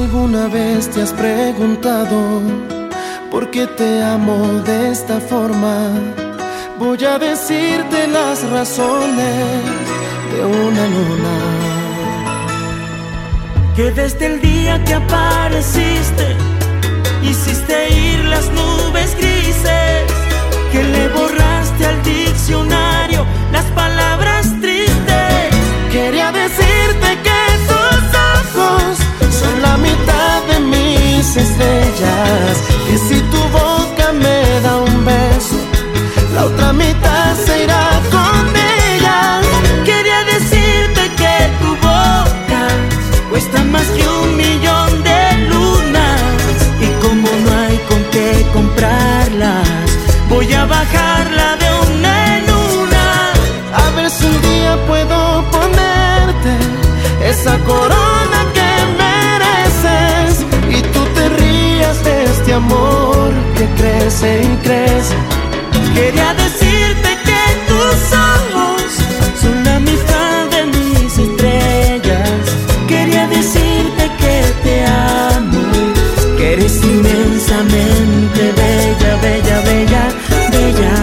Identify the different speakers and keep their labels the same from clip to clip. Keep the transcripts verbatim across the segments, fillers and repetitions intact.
Speaker 1: alguna vez te has preguntado por qué te amo de esta forma, voy a decirte las razones de una luna.
Speaker 2: Que desde el día que apareciste hiciste ir las nubes grises, que le borraste al diccionario las palabras tristes.
Speaker 1: Quería decirte que tus ojos son la mitad de mis estrellas, que si tu boca me da un beso, la otra mitad se irá con ella.
Speaker 2: Quería decirte que tu boca cuesta más que un millón de lunas, y como no hay con qué comprarlas, voy a bajarla de una en una.
Speaker 1: A ver si un día puedo ponerte esa corona que mereces y tú te rías de este amor que crece y crece.
Speaker 2: Quería decirte que tus ojos son la mitad de mis estrellas. Quería decirte que te amo, que eres inmensamente bella, bella, bella, bella.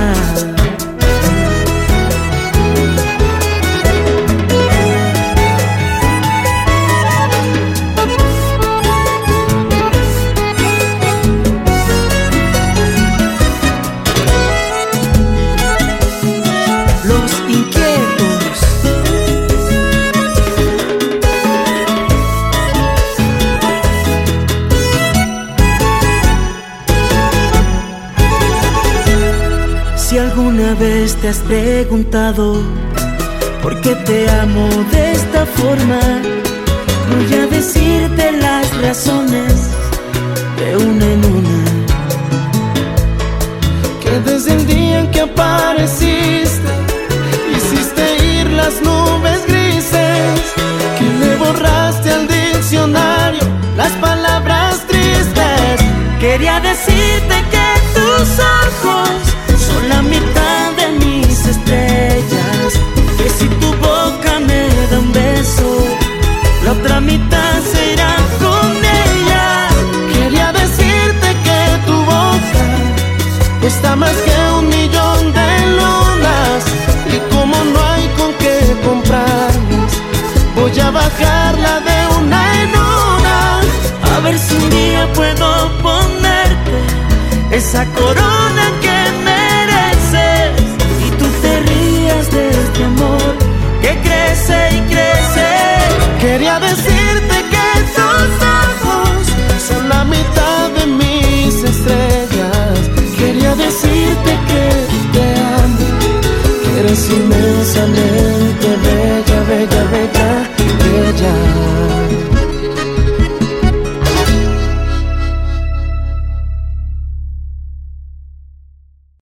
Speaker 2: Si alguna vez te has preguntado por qué te amo de esta forma, voy a decirte las razones de una en una.
Speaker 1: Que desde el día en que apareciste hiciste ir las nubes grises, que le borraste al diccionario las palabras tristes.
Speaker 2: Quería decirte que tus ojos son la mitad de mis estrellas, que si tu boca me da un beso, la otra mitad se irá con ella.
Speaker 1: Quería decirte que tu boca cuesta más que un millón de lunas, y como no hay con qué comprarlas, voy a bajarla de una en una.
Speaker 2: A ver si un día puedo ponerte esa corona que mereces y tú te rías de este amor que crece y crece.
Speaker 1: Quería decirte que tus ojos son la mitad de mis estrellas. Quería decirte que te amo, que eres inmensamente bella, bella, bella, bella.